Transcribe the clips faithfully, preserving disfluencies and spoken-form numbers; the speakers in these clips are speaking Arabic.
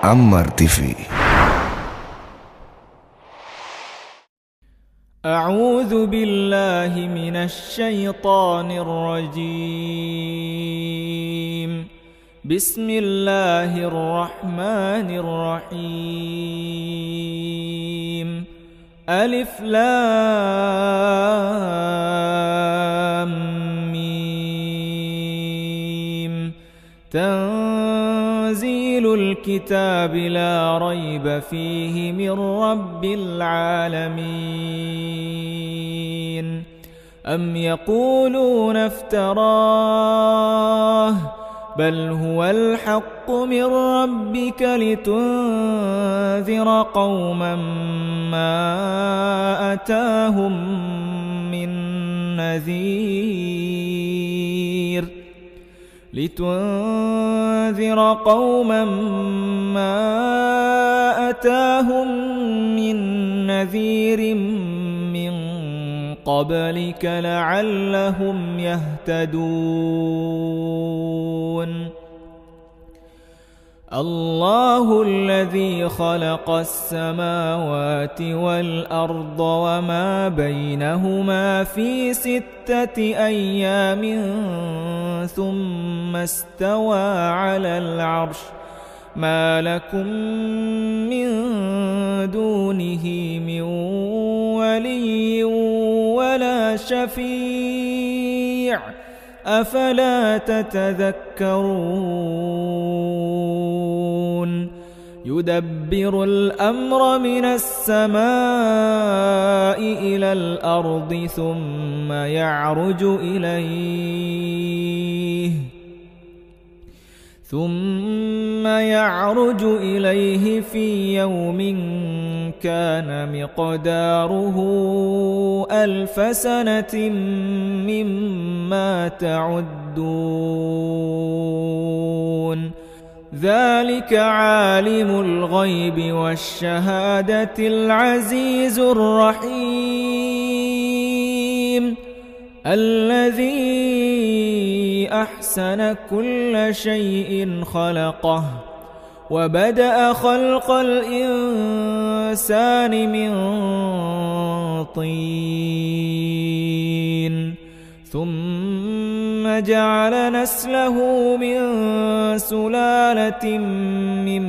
Ammar T V. أعوذ بالله من الشيطان الرجيم. بسم الله الرحمن الرحيم. ألف لام ميم. تنزيل الكتاب لا ريب فيه من رب العالمين. أم يقولون افتراه بل هو الحق من ربك لتنذر قوما ما أتاهم من نذير لتنذر قوما ما أتاهم من نذير من قبلك لعلهم يهتدون. الله الذي خلق السماوات والأرض وما بينهما في ستة أيام ثم استوى على العرش ما لكم من دونه من ولي ولا شفيع أفلا تتذكرون. يدبر الأمر من السماء إلى الأرض ثم يعرج إليه ثم يعرج إليه في يوم كان مقداره ألف سنة مما تعدون. ذلك عالم الغيب والشهادة العزيز الرحيم الذي أحسن كل شيء خلقه وبدأ خلق الإنسان من طين ثم جعل نسله من سلالة من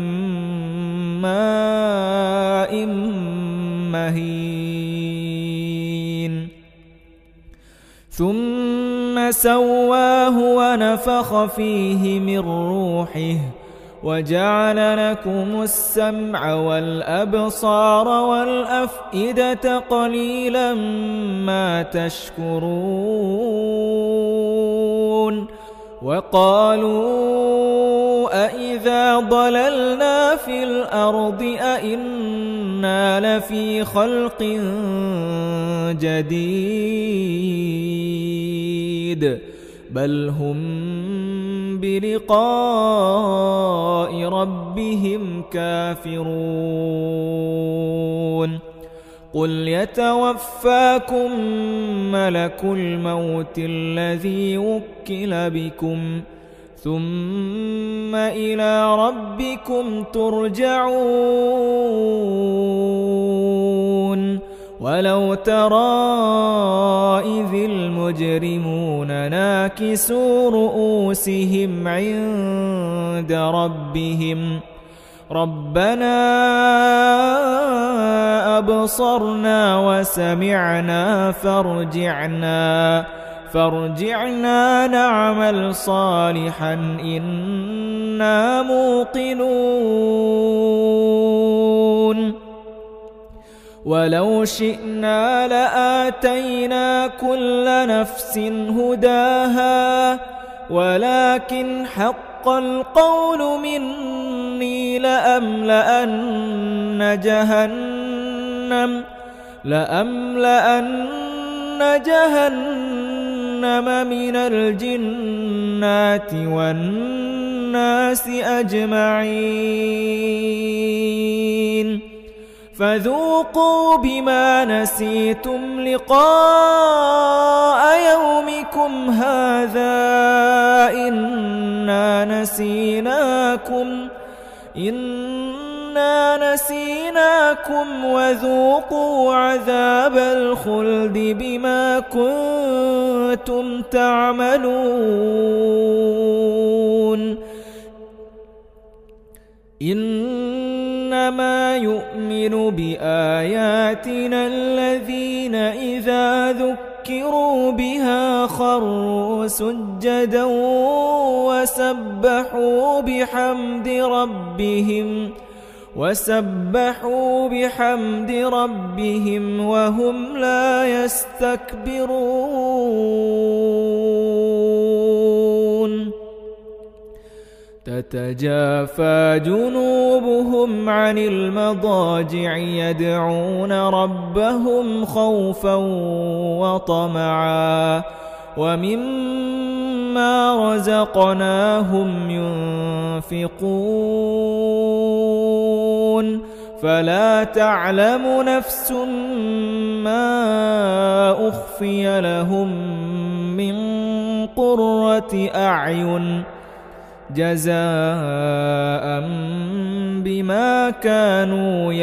ماء مهين ثم سواه ونفخ فيه من روحه وجعل لكم السمع والأبصار والأفئدة قليلا ما تشكرون. وقالوا أإذا ضللنا في الأرض أإنا لفي خلق جديد بل هم بلقاء ربهم كافرون. قل يتوفاكم ملك الموت الذي وكل بكم ثم إلى ربكم ترجعون. ولو ترى إذ المجرمون ناكسوا رؤوسهم عند ربهم ربنا أبصرنا وسمعنا فارجعنا فارجعنا نعمل صالحا إنا موقنون. ولو شئنا لآتينا كل نفس هداها ولكن حق القول مني لأملأن جهنم لأملأن جهنم من الجنات والناس أجمعين. فذوقوا بما نسيتم لقاء يومكم هذا إنا نسيناكم إنا نسيناكم وذوقوا عذاب الخلد بما كنتم تعملون إنما يؤمن بآياتنا الذين إذا ذكروا بها خروا سجدا وسبحوا بحمد ربهم وسبحوا بحمد ربهم وهم لا يستكبرون تتجافى جنوبهم عن المضاجع يدعون ربهم خوفا وطمعا ومما رزقناهم ينفقون فلا تعلم نفس ما أخفي لهم من قرة أعين جزاء بما كانوا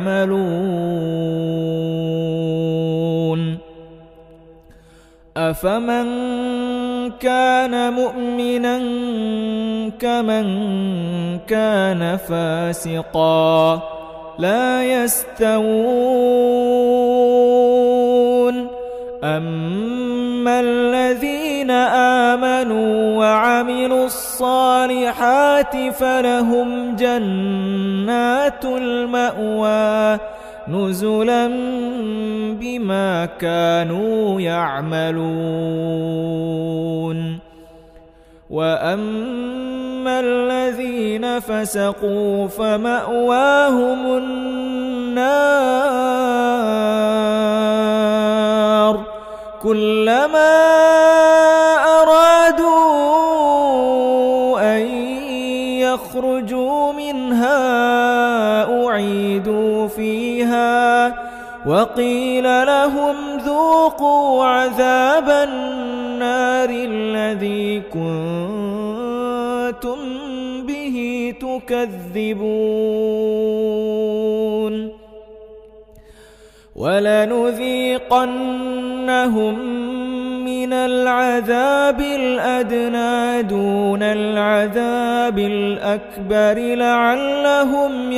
يعملون أفمن كان مؤمنا كمن كان فاسقا لا يستوون أما الذين آمنوا وعملوا الصالحات فلهم جنات المأوى نزلا بما كانوا يعملون وأما الذين فسقوا فمأواهم النار كلما أرادوا أن يخرجوا منها أعيدوا فيها وقيل لهم ذوقوا عذاب النار الذي كنتم به تكذبون ولنذيقنهم من العذاب الأدنى دون العذاب الأكبر لعلهم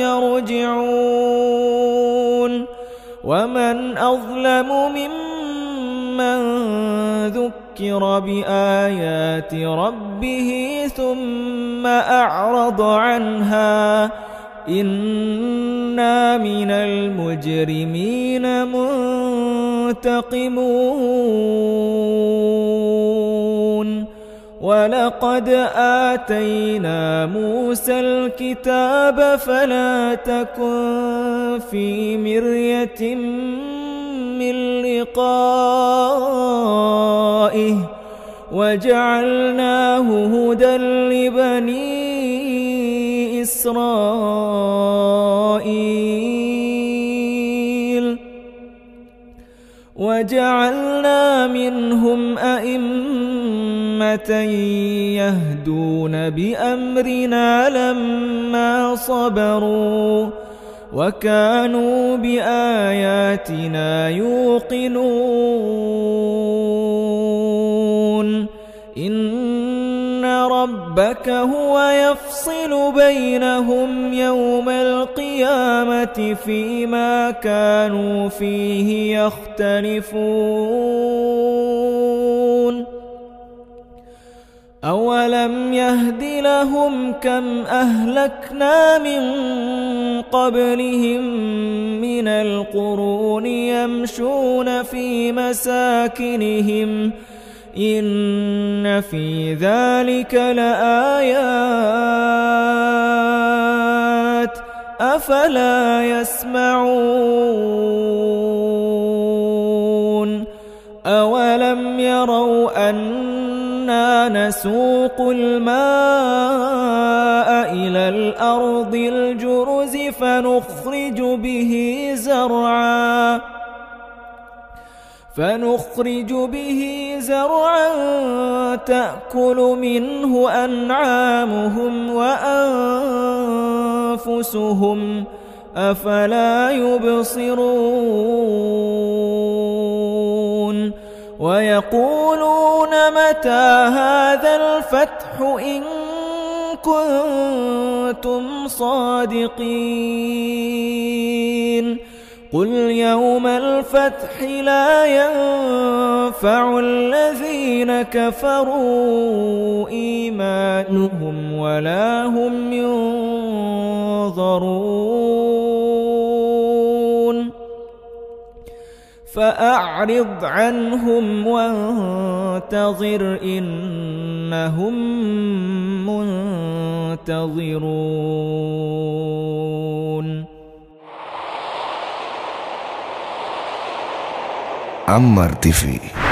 يرجعون ومن أظلم ممن ذكر بآيات ربه ثم أعرض عنها إنا من المجرمين منتقمون ولقد آتينا موسى الكتاب فلا تكن في مرية من لقائه وجعلناه هدى لبني إسرائيل وجعلنا منهم أئمة يهدون بأمرنا لما صبروا وكانوا بآياتنا يوقنون إن ربك هو يفصل بينهم يوم القيامة فيما كانوا فيه يختلفون أولم يهد لهم كم أهلكنا من قبلهم من القرون يمشون في مساكنهم إن في ذلك لآيات أفلا يسمعون أولم يروا أنا نسوق الماء إلى الأرض الجرز فنخرج به زرعا فنخرج به زرعا تأكل منه أنعامهم وأنفسهم أفلا يبصرون ويقولون متى هذا الفتح إن كنتم صادقين قل يوم الفتح لا ينفع الذين كفروا إيمانهم ولا هم ينظرون فأعرض عنهم وانتظر إنهم منتظرون. Ammar تي في